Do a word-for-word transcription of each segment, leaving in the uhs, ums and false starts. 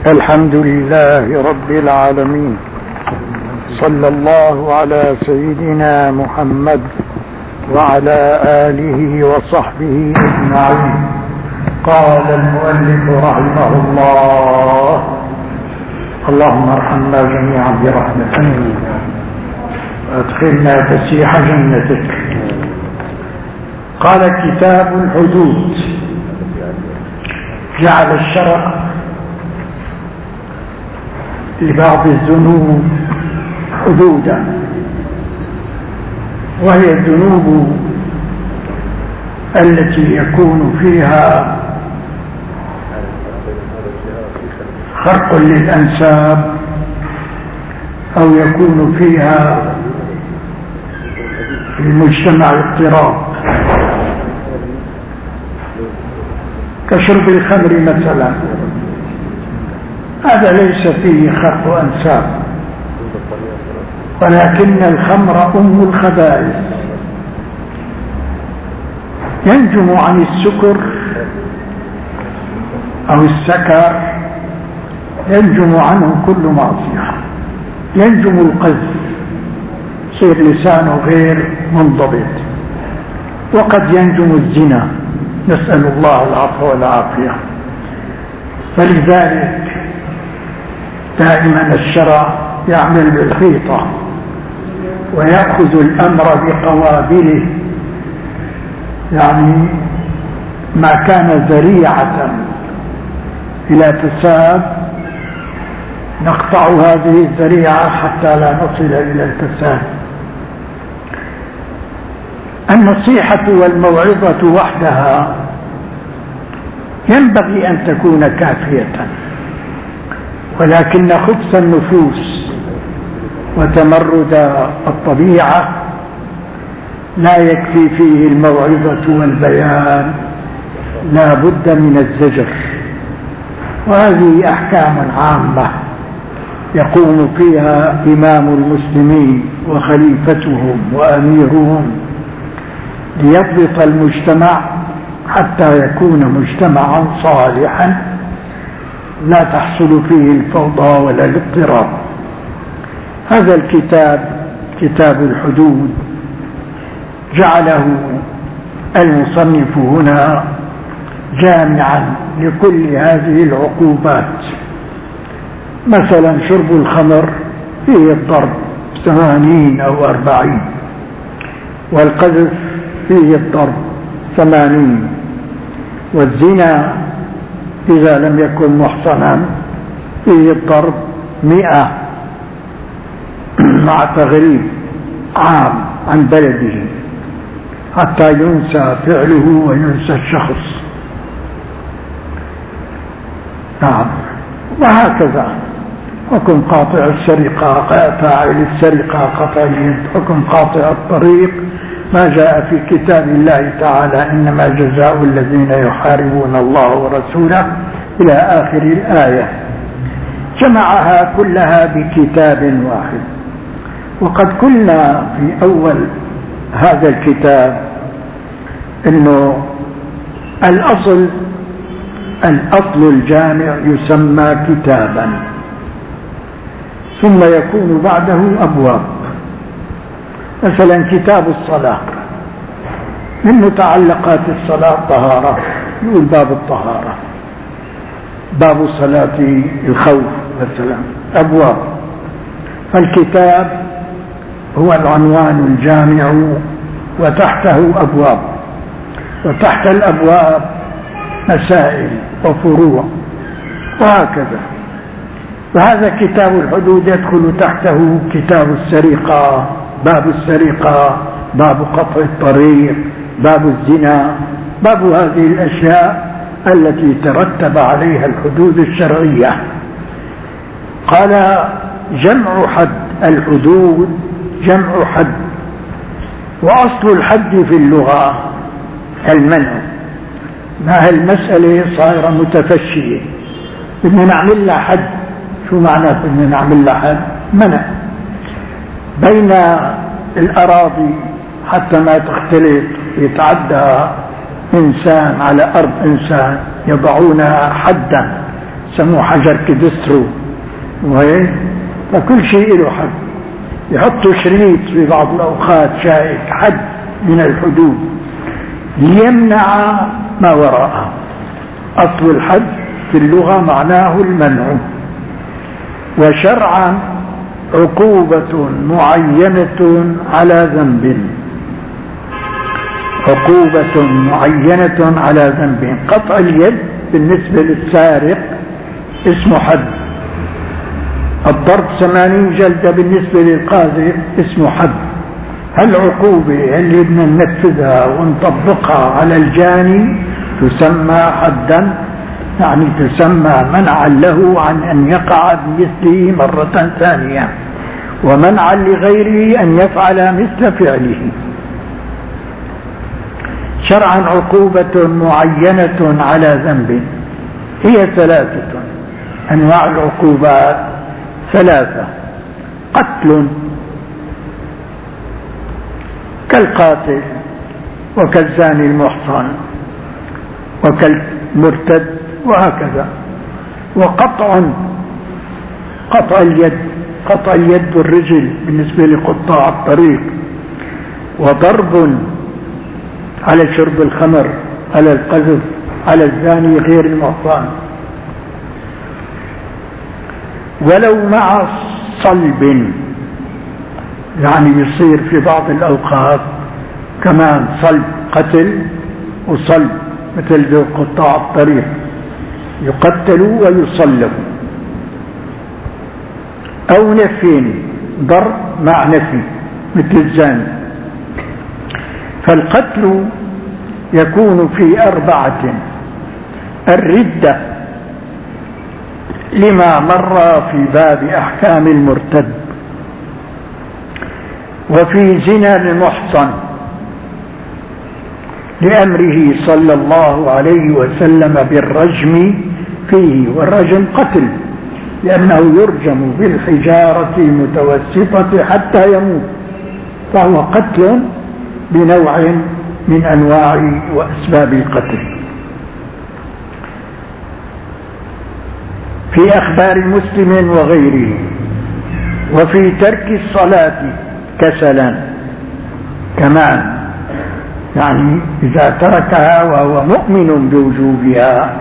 الحمد لله رب العالمين، صلى الله على سيدنا محمد وعلى آله وصحبه أجمعين. قال المؤلف رحمه الله: اللهم ارحمنا جميعا برحمتك وادخلنا فسيح جنتك. قال: كتاب الحدود. جعل الشرع لبعض الذنوب حدودا، وهي الذنوب التي يكون فيها خرق للأنساب أو يكون فيها في المجتمع اضطراب، كشرب الخمر مثلا، هذا ليس فيه خرق أنساب، ولكن الخمر أم الخبائث، ينجم عن السكر أو السكر، ينجم عنه كل معصية، ينجم القذف، يصير لسانه غير منضبط، وقد ينجم الزنا، نسأل الله العفو والعافية. فلذلك دائما الشرع يعمل بالخيطة ويأخذ الأمر بقوابله، يعني ما كان ذريعة إلى فساد نقطع هذه الذريعة حتى لا نصل إلى الفساد. النصيحة والموعظة وحدها ينبغي أن تكون كافية، ولكن خبث النفوس وتمرد الطبيعة لا يكفي فيه الموعظة والبيان، لا بد من الزجر. وهذه أحكام عامة يقوم فيها إمام المسلمين وخليفتهم وأميرهم ليضبط المجتمع حتى يكون مجتمعا صالحا لا تحصل فيه الفوضى ولا الاضطراب. هذا الكتاب كتاب الحدود جعله المصنف هنا جامعا لكل هذه العقوبات. مثلا شرب الخمر فيه الضرب ثمانين أو أربعين، والقذف فيه الضرب ثمانين، والزنا إذا لم يكن محصنا فيه الضرب مئة مع تغريب عام عن بلده حتى ينسى فعله وينسى الشخص. نعم، وهكذا حكم قاطع السرقة، فاعل السرقة قطع اليد، حكم قاطع الطريق ما جاء في كتاب الله تعالى: إنما جزاء الذين يحاربون الله ورسوله إلى آخر الآية. جمعها كلها بكتاب واحد. وقد قلنا في أول هذا الكتاب إنه الأصل الأصل الجامع يسمى كتابا، ثم يكون بعده أبواب. مثلا كتاب الصلاة، من متعلقات الصلاة طهارة، يقول باب الطهارة، باب صلاة الخوف مثلا، أبواب. فالكتاب هو العنوان الجامع وتحته أبواب، وتحت الأبواب مسائل وفروع وهكذا. وهذا كتاب الحدود يدخل تحته كتاب السرقة، باب السرقة، باب قطع الطريق، باب الزنا، باب هذه الأشياء التي ترتب عليها الحدود الشرعية. قال: جمع حد، الحدود جمع حد، وأصل الحد في اللغة المنع. ما هالمسألة صايرة متفشية، بدنا نعمل لها حد. شو معنى بدنا نعمل لها حد؟ منع بين الأراضي حتى ما تختلط يتعدى إنسان على أرض إنسان، يضعونها حدا سموه حجر كدسترو، فكل شيء له حد. يحطوا شريط في بعض الأوقات شائك، حد من الحدود ليمنع ما وراءه. أصل الحد في اللغة معناه المنع، وشرعا عقوبة معينة على ذنب، عقوبة معينة على ذنب. قطع اليد بالنسبة للسارق اسمه حد، الضرب ثمانين جلدة بالنسبة للقاذف اسمه حد. هالعقوبة اللي بدنا ننفذها ونطبقها على الجاني تسمى حدا، يعني تسمى منعا له عن أن يقع بمثله مرة ثانية، ومنعا لغيره أن يفعل مثل فعله. شرعا عقوبة معينة على ذنب. هي ثلاثة أنواع العقوبات، ثلاثة: قتل كالقاتل وكالزاني المحصن وكالمرتد وهكذا، وقطع قطع اليد، قطع اليد والرجل بالنسبة لقطاع الطريق، وضرب على شرب الخمر، على القذف، على الزاني غير المحصن، ولو مع صلب، يعني يصير في بعض الأوقات كمان صلب قتل وصلب، مثل ذو قطاع الطريق يقتلوا ويصلبوا، أو نفي، ضرب مع نفي مثل الزاني. فالقتل يكون في أربعة: الردة لما مر في باب أحكام المرتد، وفي زنا المحصن لأمره صلى الله عليه وسلم بالرجم فيه، والرجم قتل لأنه يرجم بالحجارة المتوسطة حتى يموت، فهو قتل بنوع من أنواع وأسباب القتل. في أخبار مسلم وغيره. وفي ترك الصلاة كسلا كمان، يعني إذا تركها وهو مؤمن بوجوبها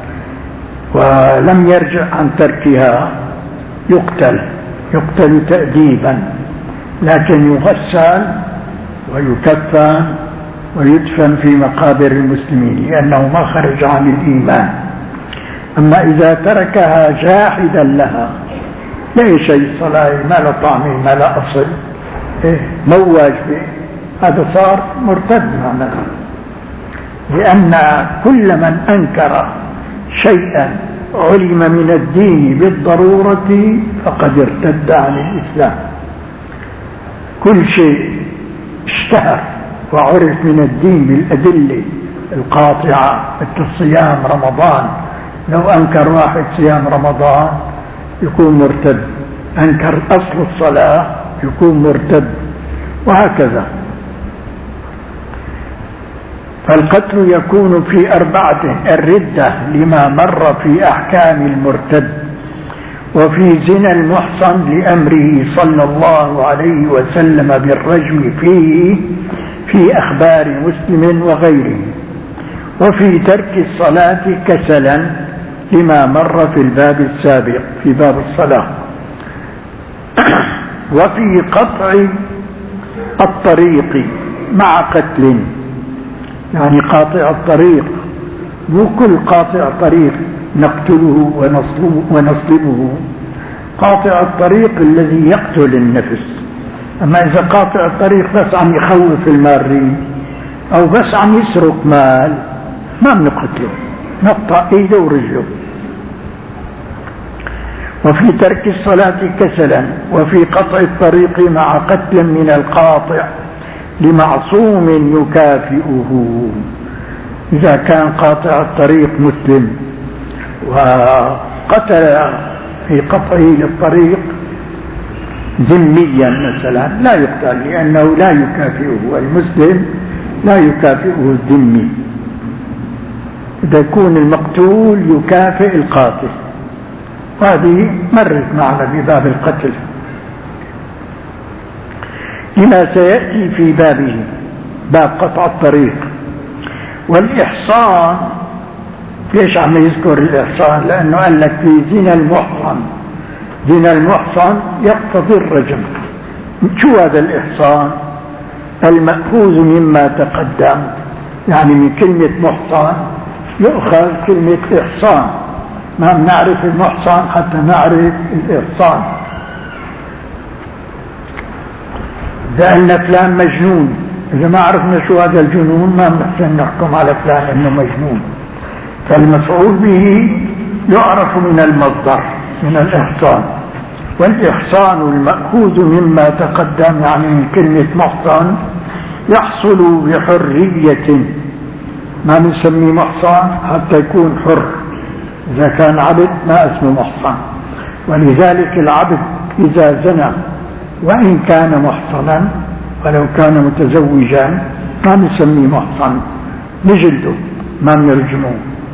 ولم يرجع عن تركها يقتل، يقتل تأديبا، لكن يغسل ويكفن ويدفن في مقابر المسلمين لأنه ما خرج عن الإيمان. أما إذا تركها جاحدا لها، لا شيء صلاة، ما لا طعم ما لا أصل، إيه مو واجبة، هذا صار مرتد معناها، لأن كل من أنكر شيئا علم من الدين بالضرورة فقد ارتد عن الإسلام. كل شيء اشتهر وعرف من الدين بالأدلة القاطعة مثل صيام رمضان، لو أنكر واحد صيام رمضان يكون مرتد، أنكر أصل الصلاة يكون مرتد، وهكذا. فالقتل يكون في أربعة: الردة لما مر في أحكام المرتد، وفي زنا المحصن لأمره صلى الله عليه وسلم بالرجم فيه في أخبار مسلم وغيره، وفي ترك الصلاة كسلا لما مر في الباب السابق في باب الصلاة. وفي قطع الطريق مع قتل، يعني قاطع الطريق، مو كل قاطع طريق نقتله ونصلبه, ونصلبه. قاطع الطريق الذي يقتل النفس. أما إذا قاطع الطريق بس عم يخوف المارين أو بس عم يسرق مال ما بنقتله، نقطع إيده ورجله. وفي ترك الصلاة كسلا، وفي قطع الطريق مع قتل من القاطع لمعصوم يكافئه. إذا كان قاطع الطريق مسلم وقتل في قطعه للطريق ذميا مثلا لا يقتل، لأنه لا يكافئه، المسلم لا يكافئه الذمي. إذا يكون المقتول يكافئ القاتل هذه مرت معنا في باب القتل لما سيأتي في بابه، باب قطع الطريق. والإحصان ليش عم يذكر الإحصان؟ لأنه قال لك في زنا المحصن، زنا المحصن يقتضي الرجم. شو هذا الإحصان؟ المأخوذ مما تقدم، يعني من كلمة محصن يؤخذ كلمة إحصان. ما بنعرف المحصن حتى نعرف الإحصان. إذا قلنا فلان مجنون، إذا ما عرفنا شو هذا الجنون ما بنحسن نحكم على فلان إنه مجنون. فالمفعول به يعرف من المصدر من الإحصان. والإحصان المأخوذ مما تقدم، يعني من كلمة محصن، يحصل بحرية. ما بنسميه محصن حتى يكون حر. إذا كان عبد ما اسمه محصن. ولذلك العبد إذا زنى وإن كان محصنا ولو كان متزوجا ما نسميه محصن، نجلده ما نرجمه.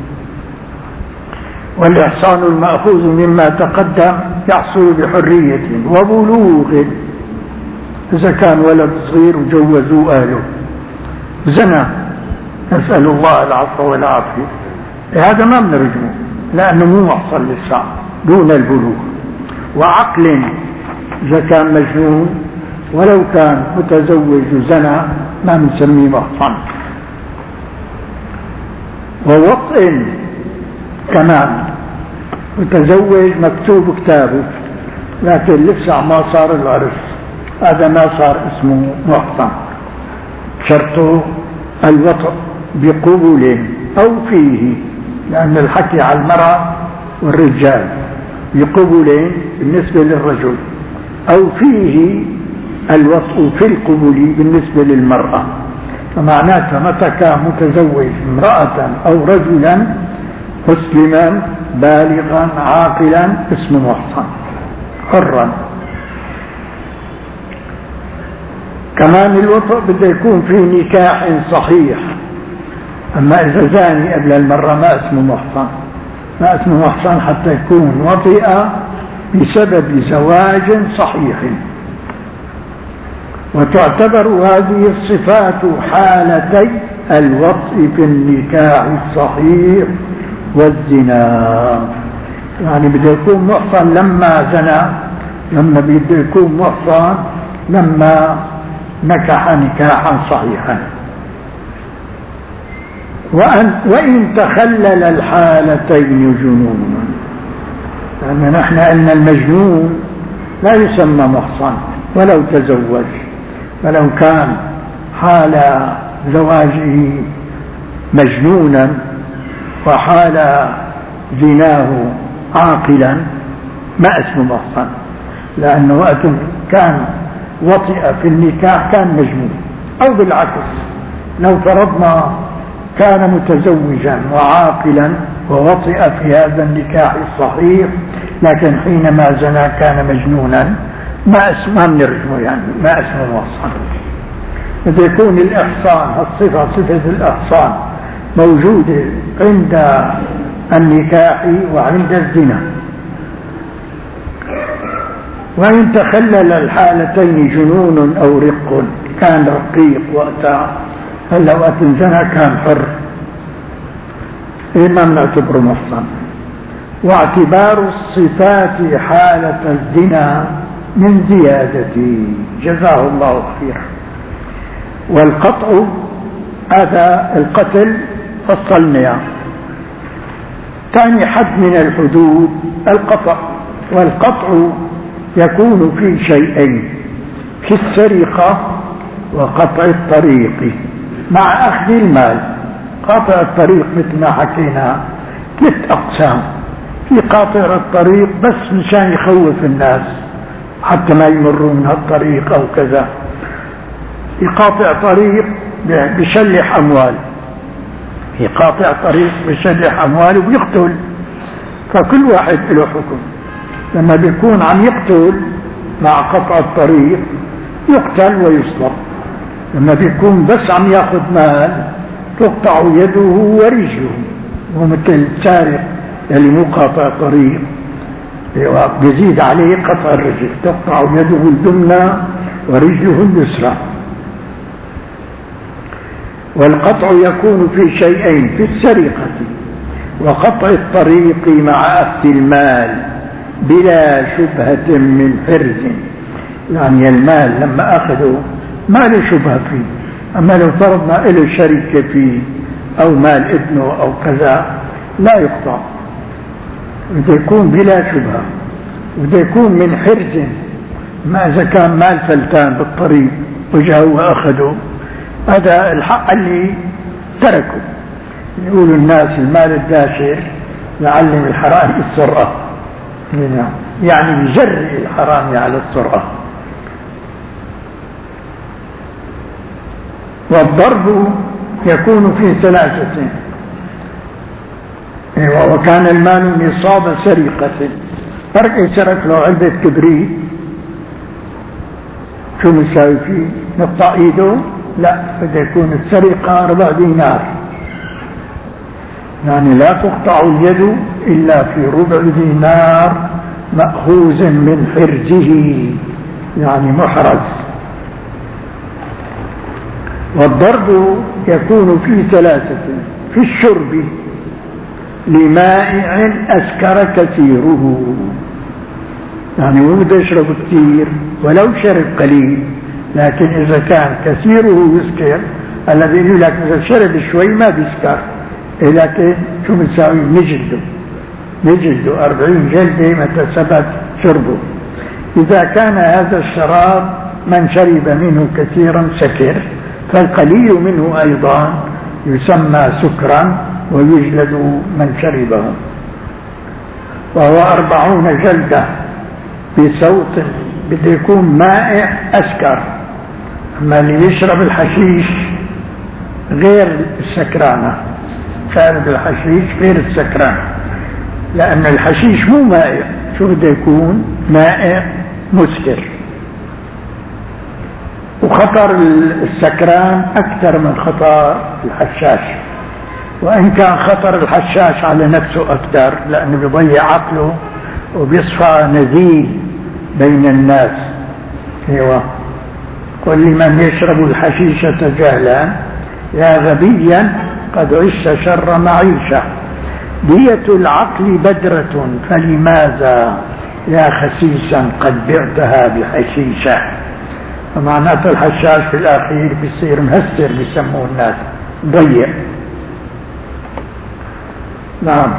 والإحصان المأخوذ مما تقدم يحصل بحرية وبلوغ. إذا كان ولد صغير وجوزوا أهله زنى، نسأل الله العفو والعافية، هذا ما بنرجمه لأنه مو محصن لسه دون البلوغ. وعقل، إذا كان مجنون ولو كان متزوج وزنى ما بنسميه محصن. ووطء كمان، متزوج مكتوب كتابه لكن لسه ما صار العرس، هذا ما صار اسمه محصن. شرطه الوطء بقبول أو فيه، لأن الحكي على المرأة والرجال بقبولين بالنسبة للرجل، أو فيه الوطء في القبول بالنسبة للمرأة. فمعناتها متى كان متزوج امرأة أو رجلا مسلما بالغا عاقلا اسمه محصن حرا. كمان الوطء بده يكون فيه نكاح صحيح. أما إذا زاني قبل المرة ما اسمه محصن، ما اسمه محصن حتى يكون وطئ بسبب زواج صحيح. وتعتبر هذه الصفات حالتي الوطء في النكاح الصحيح والزنا. يعني بده يكون محصن لما زنى، لما بده يكون محصن لما نكح نكاحا صحيحا. وأن وإن تخلل الحالتين جنون، لأن نحن قلنا المجنون لا يسمى محصن ولو تزوج، ولو كان حال زواجه مجنونا وحال زناه عاقلا ما اسمه محصن، لأنه وقت كان وطئ في النكاح كان مجنون. أو بالعكس، لو فرضنا كان متزوجا وعاقلا ووطئ في هذا النكاح الصحيح لكن حينما زنى كان مجنونا ما اسمه نرجمه، يعني ما اسمه محصن. إذا يكون الإحصان، الصفة صفة الإحصان موجودة عند النكاح وعند الزنا. وإن تخلل الحالتين جنون أو رق، كان رقيق وقتها، هلا وقت زنا كان حر، إيه ما بنعتبره محصن. واعتبار الصفات حالة الزنا من زيادته، جزاه الله خيرا. والقطع، هذا القتل فصلنا. ثاني حد من الحدود القطع. والقطع يكون في شيئين، في السرقة وقطع الطريق مع أخذ المال. قاطع الطريق مثل ما حكينا ثلاث أقسام. في قاطع الطريق بس مشان يخوف الناس حتى ما يمروا من هالطريق أو كذا. يقاطع طريق بشلح أموال، يقاطع طريق بشلح أموال وبيقتل. فكل واحد له حكم. لما بيكون عم يقتل مع قطع الطريق يقتل ويصلب. لما بيكون بس عم ياخذ مال تقطع يده ورجله، ومثل سارق اللي مو قاطع طريق يزيد عليه قطع الرجل، تقطع يده اليمنى ورجله اليسرى. والقطع يكون في شيئين: في السرقة وقطع الطريق مع أخذ المال بلا شبهة من حرز. يعني المال لما أخذوا ما له شبهة فيه، أما لو فرضنا له شركة فيه أو مال ابنه أو كذا لا يقطع، وده يكون بلا شبهة، وده يكون من حرز. ما إذا كان مال فلتان بالطريق وجاءوا وأخذوا، هذا الحق اللي تركوا. يقولوا الناس المال الداشر يعلم الحرام السرعة، يعني يجري الحرام على السرعة. والضرب يكون في ثلاثة: وكان المال نصاب سرقة، فرق يسرق له علبة كبريت شو نساوي فيه؟ نقطع ايده؟ لا، بده يكون السرقة ربع دينار، يعني لا تقطع اليد إلا في ربع دينار مأخوذ من حرزه، يعني محرز. والضرب يكون في ثلاثة: في الشرب لمائع أسكر كثيره، يعني هو بده يشرب كثير ولو شرب قليل، لكن إذا كان كثيره يسكر، الذي يقول لك إذا شرب شوي ما بيسكر، لكن شو بنساوي؟ نجلده نجلده أربعين جلدة متى ثبت شربه. إذا كان هذا الشراب من شرب منه كثيرا سكر، فالقليل منه أيضا يسمى سكرا ويجلد من شربه. وهو أربعون جلدة بصوت، بده يكون مائع أسكر. أما اللي يشرب الحشيش غير السكرانة، شارب الحشيش غير السكران، لأن الحشيش مو مائع، شو بده يكون؟ مائع مسكر. وخطر السكران أكثر من خطر الحشاش، وإن كان خطر الحشاش على نفسه أكثر لأنه بيضيع عقله وبيصفى نزيل بين الناس. ايوه، كل من يشرب الحشيشة جهلا يا غبيا قد عشت شر معيشة، دية العقل بدرة فلماذا يا خسيسا قد بعتها بحشيشة. فمعناته الحشاش في الأخير بيصير مهسر، بيسموه الناس ضيع. نعم،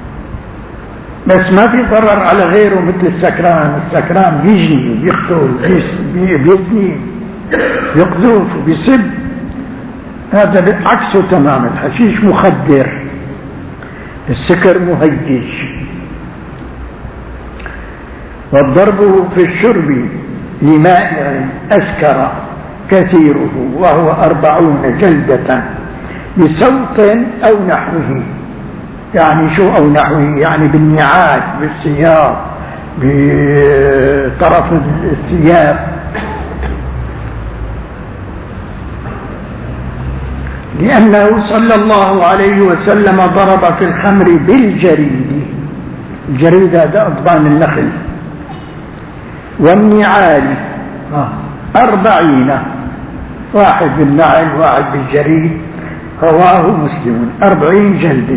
بس ما في ضرر على غيره مثل السكران. السكران بيجي بيقتل، بيزني، بيقذف، بيسب، هذا عكسه تماما. الحشيش مخدر، السكر مهيج. والضرب في الشرب لمائع أسكر كثيره وهو أربعون جلدة بصوت أو نحوه. يعني شو أو نحوه؟ يعني بالنعاج، بالسياق، بطرف الثياب. لأنه صلى الله عليه وسلم ضرب في الخمر بالجريد. الجريد هذا أضبان النخل. والنعال أربعين، واحد بالنعل واحد بالجريد، رواه مسلم، أربعين جلدة.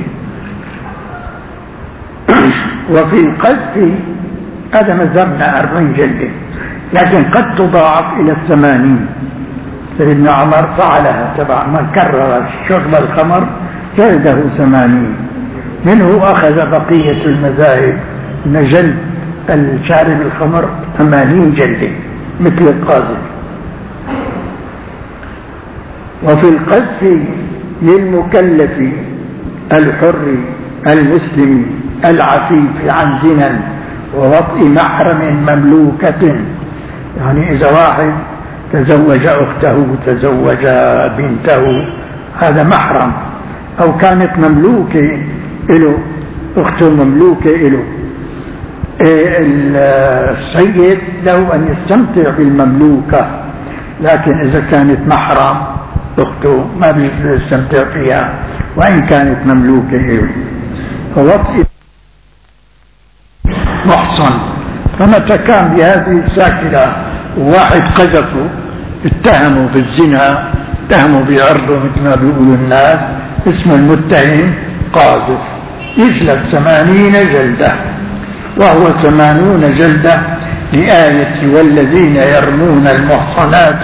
وفي القذف هذا مذهبنا أربعين جلدة، لكن قد تضاعف إلى الثمانين. سيدنا عمر فعلها تبع من كرر شرب الخمر جلده ثمانين. منه أخذ بقية المذاهب أن جلد الشارب الخمر ثمانين جلدة مثل القاضي. وفي القذف للمكلف الحر المسلم العفيف عن زنا ووطء محرم مملوكة. يعني إذا واحد تزوج أخته، تزوج بنته، هذا محرم، أو كانت مملوكة له، أخته مملوكة له. السيد له أن يستمتع بالمملوكة، لكن إذا كانت محرم أخته ما بيستمتع فيها وإن كانت مملوكة له. فوطء محصن. فمتى كان بهذه الشاكلة واحد قذفه اتهموا بالزنا، اتهموا بعرضه مثل ما بيقولوا الناس، اسم المتهم قاذف، يجلد ثمانين جلدة، وهو ثمانون جلدة لآية والذين يرمون المحصنات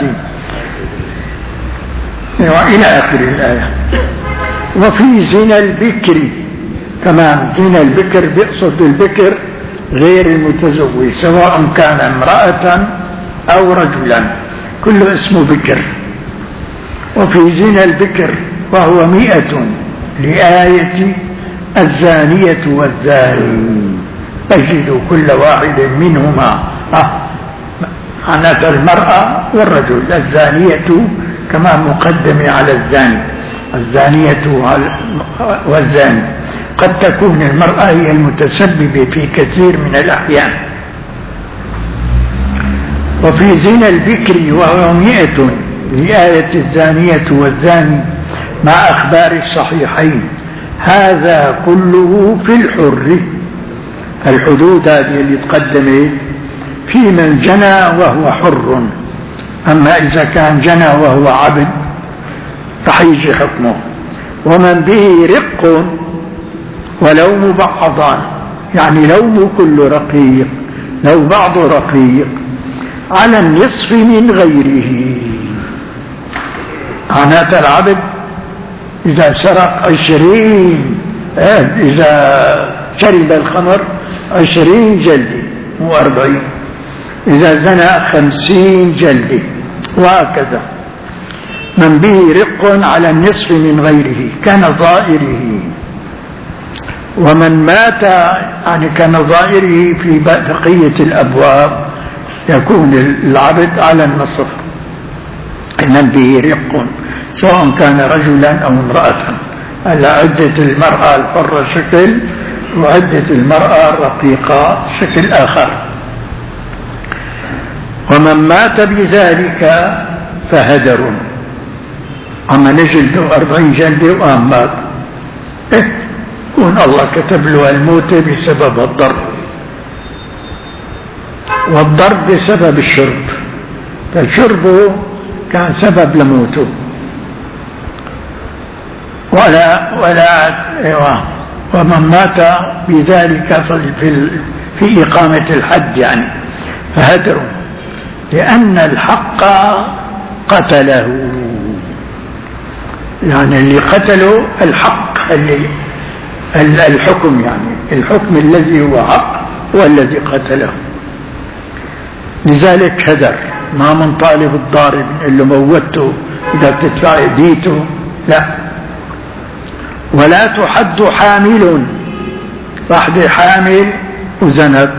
إلى آخر الآية. وفي زنا البكر كمان، زنا البكر بيقصد البكر غير المتزوج سواء كان امرأة أو رجلا، كله اسمه بكر. وفي زنا البكر وهو مئة لآية الزانية والزاني فاجلدوا كل واحد منهما، معناتها المرأة والرجل، الزانية كما مقدمة على الزاني، الزانية والزاني. قد تكون المرأة هي المتسببة في كثير من الأحيان. وفي زنا البكر وهو مئة لآية الزانية والزاني مع أخبار الصحيحين. هذا كله في الحر، الحدود هذه اللي تقدمت في من جنى وهو حر. أما إذا كان جنى وهو عبد رح يجي حكمه. ومن به رق ولو مبعضان، يعني لو مو كله رقيق، لو بعضه رقيق، على النصف من غيره. معناتها العبد إذا سرق عشرين، إذا شرب الخمر عشرين جلدة مو أربعين، إذا زنى خمسين جلدة، وهكذا. من به رق على النصف من غيره كنظائره. ومن مات يعني كنظائره في بقية الأبواب يكون العبد على النصف. من به رق سواء كان رجلا أو امرأة. على عدة المرأة الحرة شكل، وعدة المرأة الرقيقة شكل آخر. ومن مات بذلك فهدر، أما نجلده أربعين جلدة وأم مات، إيه يكون الله كتب له الموت بسبب الضرب، والضرب بسبب الشرب، فشربه كان سبب لموته. ولا ولا ايوه ومن مات بذلك في في إقامة الحد يعني فهدر، لأن الحق قتله، يعني اللي قتله الحق، اللي الحكم، يعني الحكم الذي هو حق هو الذي قتله. لذلك هدر، ما من طالب الضارب اللي موته إذا تدفع ديته، لا. ولا تحد حامل، واحدة حامل وزنت،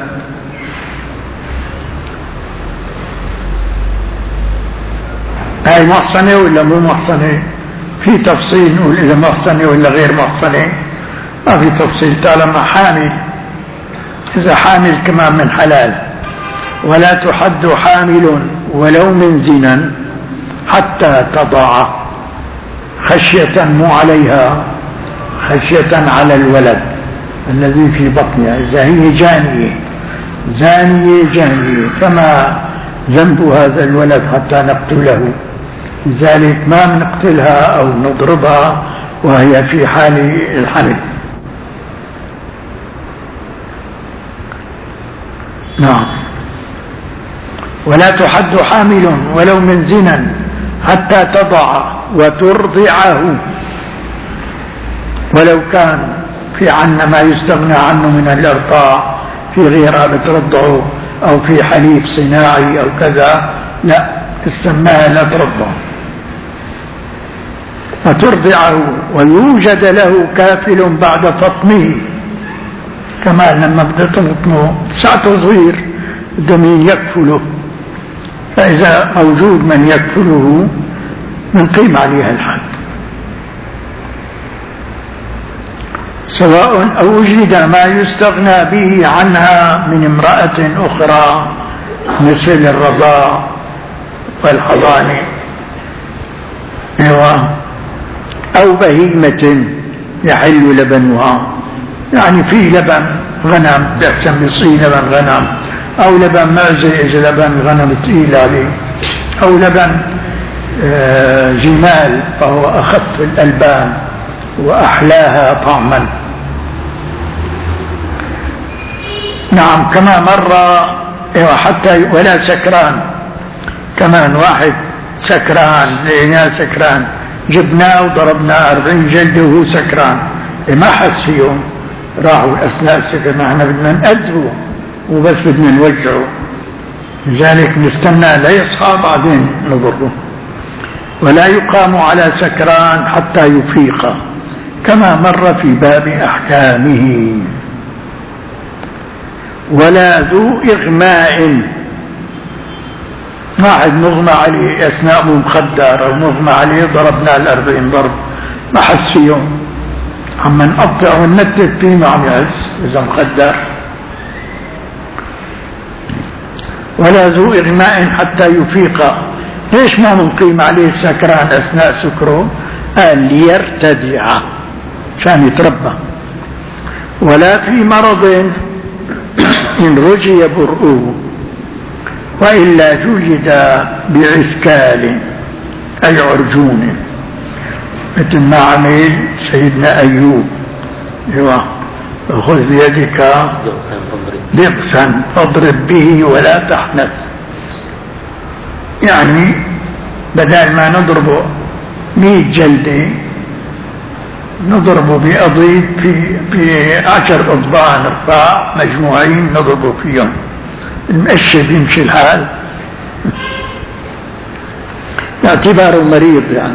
هاي محصنة ولا مو محصنة؟ في تفصيل نقول إذا محصنة ولا غير محصنة، ما في تفصيل طالما حامل. إذا حامل كمان من حلال. ولا تحد حامل ولو من زنا حتى تضع، خشية مو عليها، خشية على الولد الذي في بطنها. إذا هي جانية زانية جانية فما ذنب هذا الولد حتى نقتله؟ لذلك ما نقتلها أو نضربها وهي في حال الحمل. نعم. ولا تحد حامل ولو من زنا حتى تضع وترضعه، ولو كان في عنا ما يستغنى عنه من الإرضاع، في غيرها بترضعه أو في حليب صناعي أو كذا، لا تسمىها لا ترضع. وترضعه ويوجد له كافل بعد فطمه، كما لما بدأ تفطمه ساعته صغير بده مين يكفله، فإذا موجود من يكفله منقيم عليها الحد، سواء أو وجد ما يستغنى به عنها من امرأة أخرى مثل الرضاع والحضانة أو بهيمة يحل لبنها، يعني في لبن غنم بأحسن بيصير لبن غنم، أو لبن معزة إذا لبن غنم تقيل عليه، أو لبن جمال فهو أخف الألبان وأحلاها طعما. نعم كما مر حتى ولا سكران، كمان واحد سكران لقيناه سكران جبناه وضربناه أربعين جلدة وهو سكران ما حس فيهم، راحوا أثناء السكر. نحن بدنا نأدبه وبس بدنا نوجعه، لذلك نستنى لا يصحى بعدين نضره. ولا يقام على سكران حتى يفيق كما مر في باب أحكامه. ولا ذو إغماء، واحد مغمى عليه أثناء مخدر أو مغمى عليه ضربنا الأربعين ضرب ما حس فيهم، عم نقطع وننتف فيه ما عم يحس إذا مخدر. ولا ذو إغماء حتى يفيق. ليش ما نقيم عليه السكران أثناء سكره؟ قال ليرتدع عشان يتربى. ولا في مرض إن رجي برؤه وإلا جلد بعسكال أي عرجون، مثل ما عمل سيدنا أيوب، خذ بيدك ضغثا فاضرب به ولا تحنث، يعني بدل ما نضربه مئة جلدة نضربه بأضيب في في عشر أضبان رفاع مجموعين نضربه فيهم، المؤشر يمشي الحال باعتباره مريض. يعني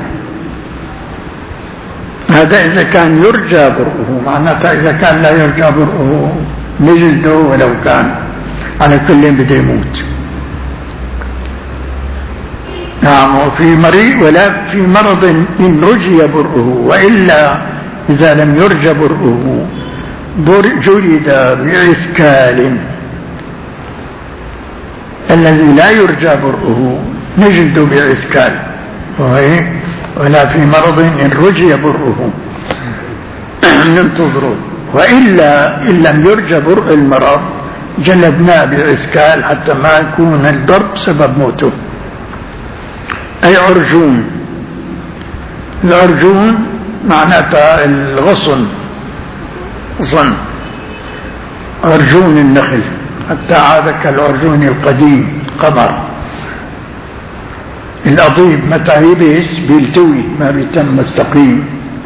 هذا إذا كان يرجى برؤه، معناتها إذا كان لا يرجى برؤه نجلده ولو كان على كل بده يموت. نعم. وفي مريض ولا في مرض إن رجي برؤه وإلا إذا لم يرجى برؤه جلد بعسكال، الذي لا يرجى برؤه نجلد بعسكال. وهي ولا في مرض إن رجي برؤه ننتظره، وإلا إن لم يرجى برء المرض جلدناه بعسكال حتى ما يكون الضرب سبب موته. أي عرجون. العرجون معناتها الغصن، غصن عرجون النخل، حتى عاد كالعرجون القديم قمر. الأضيب متى يبس بيلتوي ما بيتم مستقيم.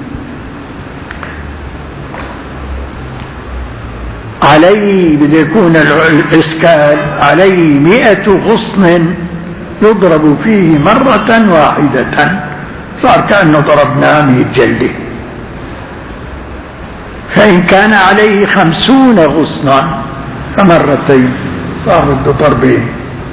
عليه بده يكون العسكال عليه مئة غصن يضرب فيه مرة واحدة، صار كأنه ضربناه مئة جلدة. فإن كان عليه خمسون غصنا فمرتين، صار بده ضربين،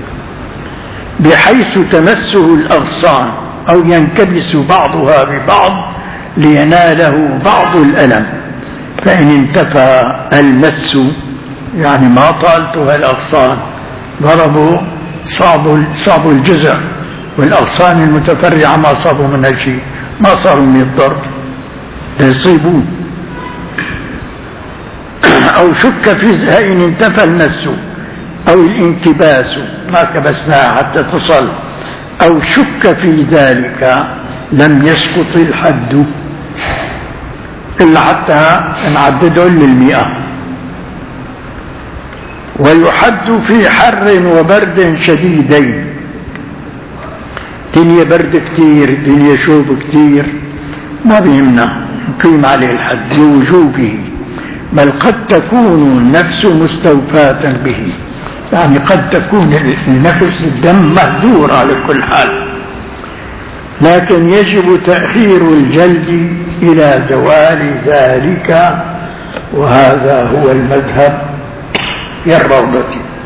بحيث تمسه الأغصان أو ينكبس بعضها ببعض ليناله بعض الألم. فإن انتفى المس يعني ما طالتها الأغصان ضربوا صابوا صابوا الجزع والأغصان المتفرعة ما صابوا منها شيء، ما صاروا من الضرب ليصيبون. أو شك في إن انتفى المس أو الانكباس ما كبسناها حتى تصل، أو شك في ذلك لم يسقط الحد إلا حتى نعدده للمئة. ويحد في حر وبرد شديدين، دنيا برد كتير دنيا شوب كتير ما بيهمنا نقيم عليه الحد لوجوبه، بل قد تكون النفس مستوفاة به، يعني قد تكون النفس الدم مهدور على كل حال، لكن يجب تأخير الجلد إلى زوال ذلك، وهذا هو المذهب في الروضة.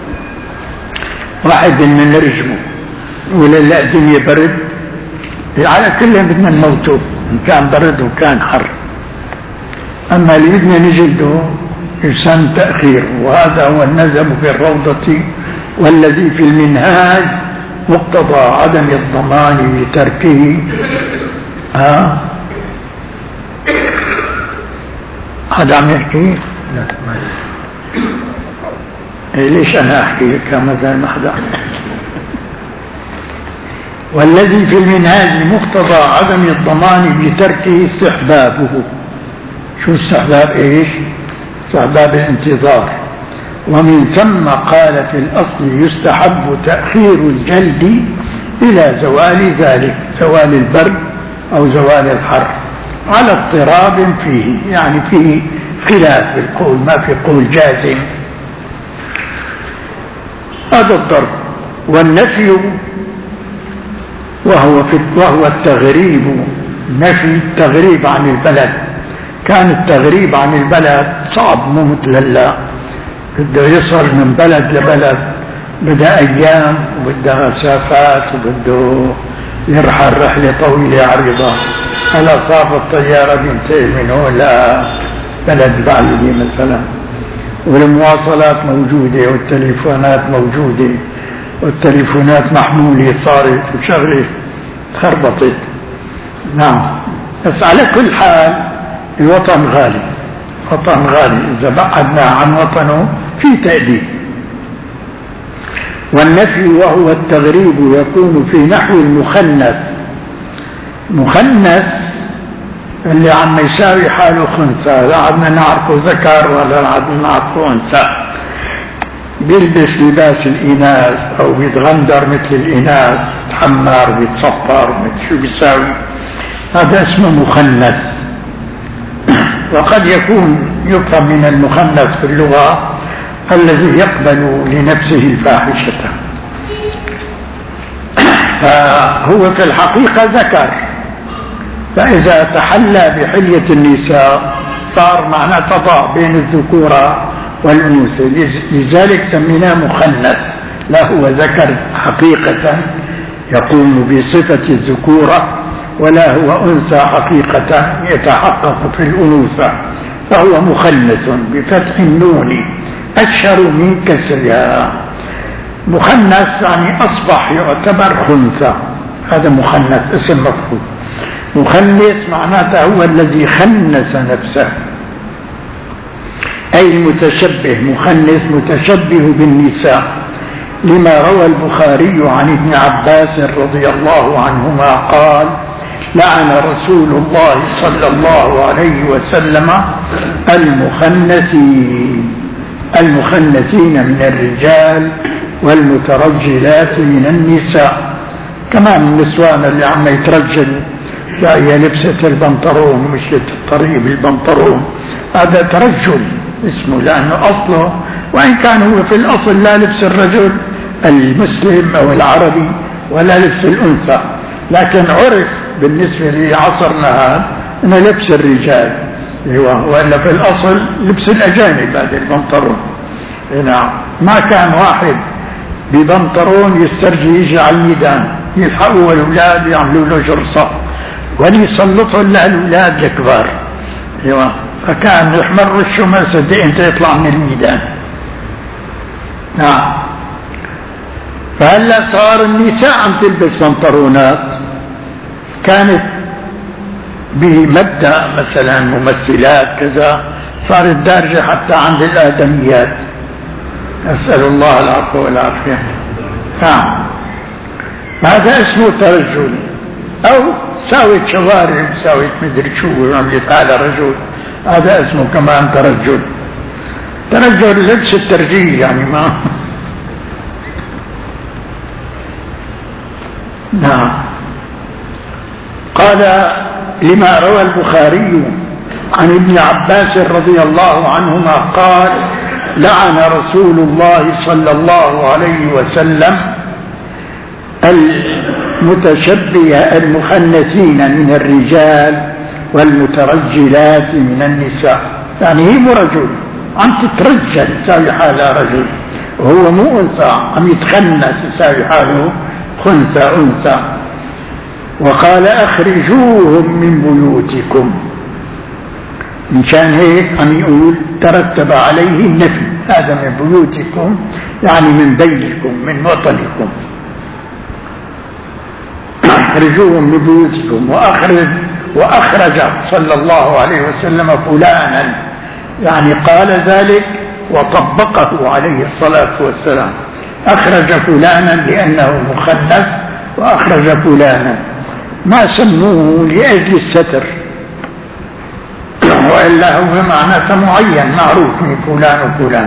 واحد من رجمه ولا لا الدنيا برد، على كلهم بدنا نموته إن كان برد وكان حر، أما اللي بدنا نجلده يسن تأخير، وهذا هو النذب في الروضة والذي في المنهاج مقتضى عدم الضمان بتركه. ها هذا عم يحكي؟ لا ما إيه ليش أنا أحكي كما زي ما حدا. والذي في المنهاج مقتضى عدم الضمان بتركه استحبابه. شو استحباب إيش؟ استحباب الانتظار. ومن ثم قال في الأصل يستحب تأخير الجلد إلى زوال ذلك، زوال البرد أو زوال الحر، على اضطراب فيه، يعني فيه خلاف بالقول، ما في قول جازم. هذا الضرب. والنفي وهو, في وهو التغريب، نفي التغريب عن البلد. كان التغريب عن البلد صعب، مو مثل هلا بده يصل من بلد لبلد، بده أيام وبده مسافات وبده يرحل رحلة طويلة عريضة. هلا صار الطيارة بينتقل من هون لبلد بعيد مثلا، والمواصلات موجودة والتليفونات موجودة، والتليفونات محمولة صارت وشغلة خربطت. نعم، بس على كل حال الوطن غالي، وطن غالي، إذا بعدنا عن وطنه في تأديب. والنفي وهو التغريب يكون في نحو المخنث. مخنث اللي عم يساوي حاله خنثى، لا عدنا نعرفه ذكر ولا عدنا نعرفه انثى، بيلبس لباس الإناث أو بيتغندر مثل الإناث، بيتحمر بيتصفر مثل شو بيساوي، هذا اسمه مخنث. وقد يكون يفهم من المخنث في اللغة الذي يقبل لنفسه الفاحشة، فهو في الحقيقة ذكر، فإذا تحلى بحلية النساء صار معناه تضاء بين الذكورة والأنوثة، لذلك سميناه مخنث. لا هو ذكر حقيقة يقوم بصفة الذكورة، ولا هو أنثى حقيقة يتحقق في الأنوثة، فهو مخنث بفتح النون أشهر من كسرها. مخنث يعني أصبح يعتبر خنثى، هذا مخنث اسم مفعول. مخنث معناته هو الذي خنث نفسه، أي المتشبه. مخنث متشبه بالنساء، لما روى البخاري عن ابن عباس رضي الله عنهما قال: لعن رسول الله صلى الله عليه وسلم المخنثين المخنثين من الرجال والمترجلات من النساء. كمان النسوان اللي عم يترجل، هي لبسة البنطلون مشيت الطريق بالبنطلون، هذا ترجل اسمه، لأنه أصله وإن كان هو في الأصل لا لبس الرجل المسلم أو العربي ولا لبس الأنثى، لكن عرف بالنسبة لعصرنا هذا أنه لبس الرجال، وإلا في الأصل لبس الأجانب هذا البنطلون. نعم، ما كان واحد ببنطلون يسترجي يجي على الميدان يلحقوا الأولاد يعملوا له جرصة وليسلطوا للأولاد الكبار، ايوه، فكان يحمر وشه ما صدق انت يطلع من الميدان. نعم، فهلا صار النساء عم تلبس بنطلونات كانت بمبدأ مثلا ممثلات كذا، صارت دارجة حتى عند الآدميات، أسأل الله العفو والعافية. نعم، هذا اسمه ترجل، أو ساوت شوارع ساوت مدري شو وعملت على رجل، هذا اسمه كمان ترجل. ترجل لبس الترجيل يعني ما. نعم، قال لما روى البخاري عن ابن عباس رضي الله عنهما قال: لعن رسول الله صلى الله عليه وسلم المتشبه المخنثين من الرجال والمترجلات من النساء. يعني هي رجل عم تترجل يساوي حالها رجل، وهو مو أنثى عم يتخنث يساوي حاله خنثى أنثى. وقال: أخرجوهم من بيوتكم. مشان هيك عم يقول ترتب عليه النفي، هذا من بيوتكم يعني من بيتكم من وطنكم. أخرجوهم من بيوتكم. وأخرج وأخرج صلى الله عليه وسلم فلانا، يعني قال ذلك وطبقه عليه الصلاة والسلام. أخرج فلانا لأنه مخنث، وأخرج فلانا، ما سموه لأجل الستر، وإلا هو معنى معين معروف من فلان وفلان.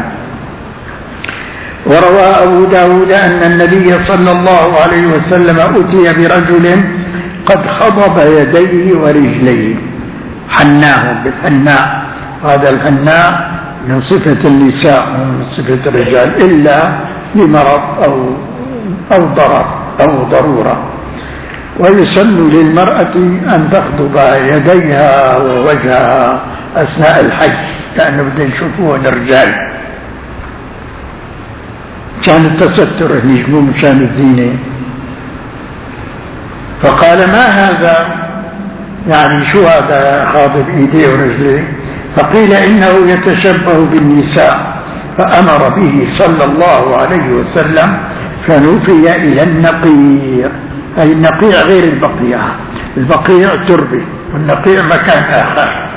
وروى أبو داود أن النبي صلى الله عليه وسلم أتي برجل قد خضب يديه ورجليه، حناه بالحناء، هذا الحناء من صفة النساء ومن صفة الرجال إلا لمرض أو أو ضرر أو ضرورة. ويسن للمرأة أن تخضب يديها ووجهها أثناء الحج، لأنه بدنا نشوفوه الرجال كان التستر هنيك مو مشان الزينة. فقال ما هذا، يعني شو هذا خاضب ايديه ورجليه؟ فقيل انه يتشبه بالنساء، فامر به صلى الله عليه وسلم فنفي الى النقيع. اي النقيع غير البقيع، البقيع تربه والنقيع مكان اخر.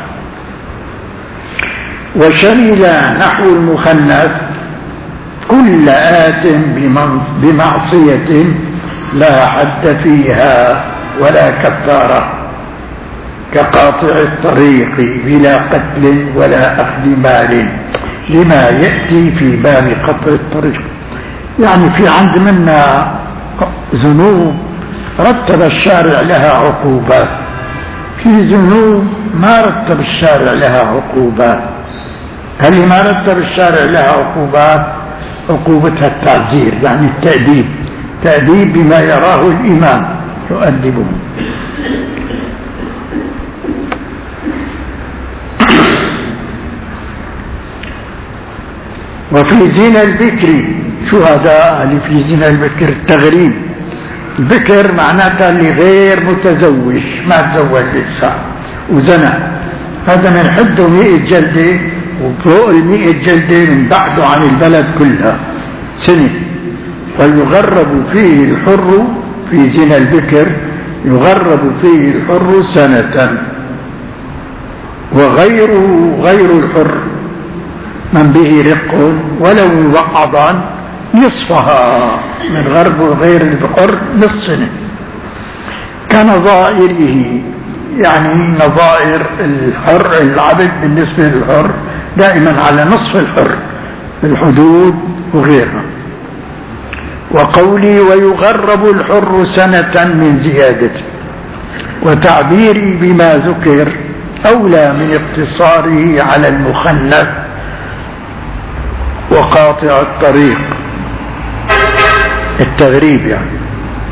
وشمل نحو المخنث كل آت بمعصية لا حد فيها ولا كفارة، كقاطع الطريق بلا قتل ولا أخذ مال، لما يأتي في باب قطع الطريق. يعني في عند منا ذنوب رتب الشارع لها عقوبات، في ذنوب ما رتب الشارع لها عقوبات. هل ما رتب الشارع لها عقوبات عقوبتها التعزير، يعني التأديب، تأديب بما يراه الإمام يؤدبه. وفي زنا البكر، شو هذا اللي في زنا البكر؟ التغريب. البكر معناتها اللي غير متزوج، ما تزوج لسه وزنى، هذا من حده مئة جلدة، وفوق المئة جلدة من بعده عن البلد كلها سنة. ويغرب فيه الحر في زنا البكر، يغرب فيه الحر سنة، وغيره غير الحر من به رق ولو يوعظا نصفها، من غرب غير الحر نصف سنة كنظائره. يعني نظائر الحر العبد بالنسبة للحر دائما على نصف الحر، الحدود وغيرها. وقولي ويغرب الحر سنة من زيادته، وتعبيري بما ذكر أولى من اقتصاره على المخنث وقاطع الطريق، التغريب يعني.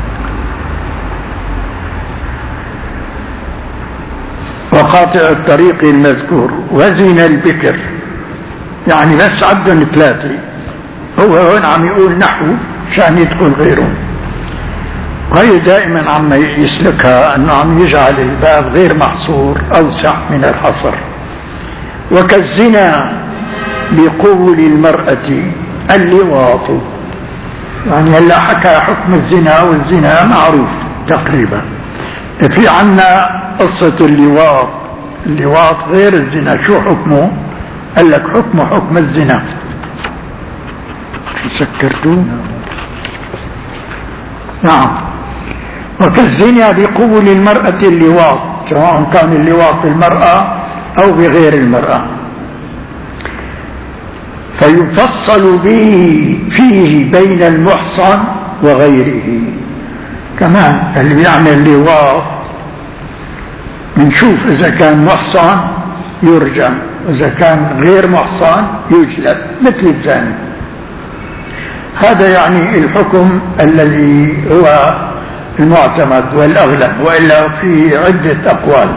وقاطع الطريق المذكور وزن البكر، يعني بس عدن ثلاثة، هو هون عم يقول نحو شان يدخل غيره. وهي دائما عم يسلكها انه عم يجعل الباب غير محصور اوسع من الحصر. وكالزنا بقول المرأة اللواط، يعني هلا حكى حكم الزنا، والزنا معروف تقريبا. في عنا قصة اللواط، اللواط غير الزنا، شو حكمه؟ قال لك حكمه حكم الزنا. سكرتوا؟ نعم. وكالزنا بقول المرأة اللواط، سواء كان اللواط بالمرأة أو بغير المرأة. فيفصل به فيه بين المحصن وغيره. كمان اللي بيعمل لواط بنشوف إذا كان محصن يرجم، إذا كان غير محصن يجلد مثل الزاني. هذا يعني الحكم الذي هو المعتمد والأغلب، وإلا في عدة أقوال.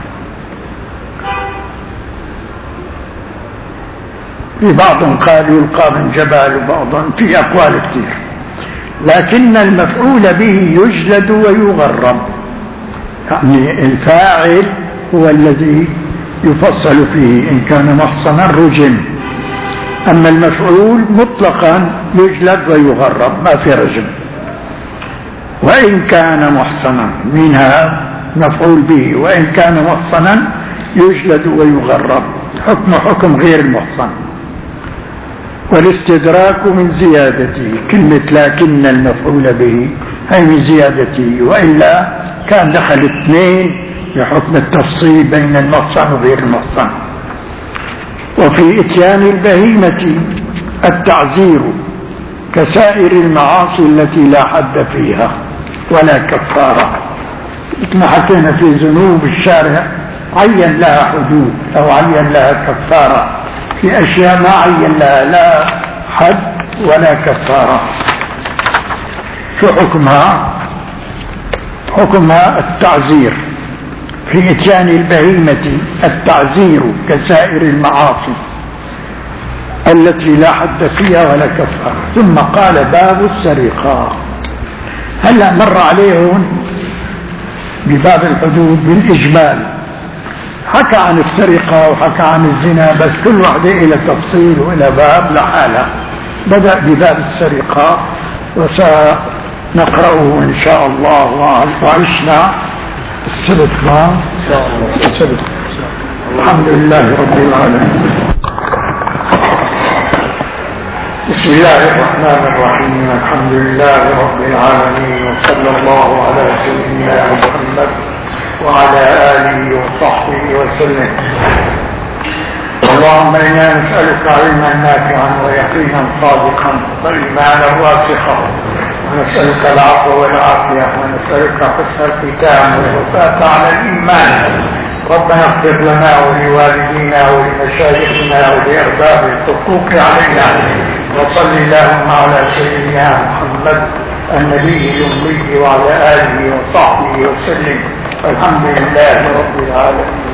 في بعضهم قال يلقى من جبال، وبعضهم في أقوال كثير. لكن المفعول به يجلد ويغرب، يعني الفاعل هو الذي يفصل فيه، إن كان محصنا رجم، أما المفعول مطلقا يجلد ويغرب، ما في رجم. وإن كان محصنا، منها مفعول به، وإن كان محصنا يجلد ويغرب، حكم حكم غير المحصن. والاستدراك من زيادته، كلمة لكن المفعول به هي من زيادته، وإلا كان دخل اثنين بحكم التفصيل بين المحصن وغير المحصن. وفي إتيان البهيمة التعزير كسائر المعاصي التي لا حد فيها ولا كفارة. كما حكينا في ذنوب الشارع عين لها حدود أو عين لها كفارة، في أشياء ما عين لها لا حد ولا كفارة. شو حكمها؟ حكمها التعزير في إتيان البهيمة التعزير كسائر المعاصي التي لا حد فيها ولا كفارة. ثم قال باب السرقة. هلا مر عليهم بباب الحدود بالإجمال، حكى عن السرقة وحكى عن الزنا، بس كل واحدة إلى تفصيل وإلى باب لحالها. بدأ بباب السرقة وسنقرأه إن شاء الله، وعشنا السبت ما إن شاء الله السبت. الحمد لله رب العالمين. بسم الله الرحمن الرحيم. الحمد لله رب العالمين، وصلى الله على سيدنا محمد وعلى آله وصحبه وسلم. اللهم إنا نسألك علما نافعا ويقينا صادقا وإيمانا راسخا، ونسألك العفو والعافية، ونسألك حسن الختام والوفاة على الإيمان. ربنا اغفر لنا ولوالدينا ولمشايخنا ولأرباب الحقوق علينا، وصل اللهم على سيدنا محمد النبي الأمي وعلى آله وصحبه وسلم. الحمد لله رب العالمين.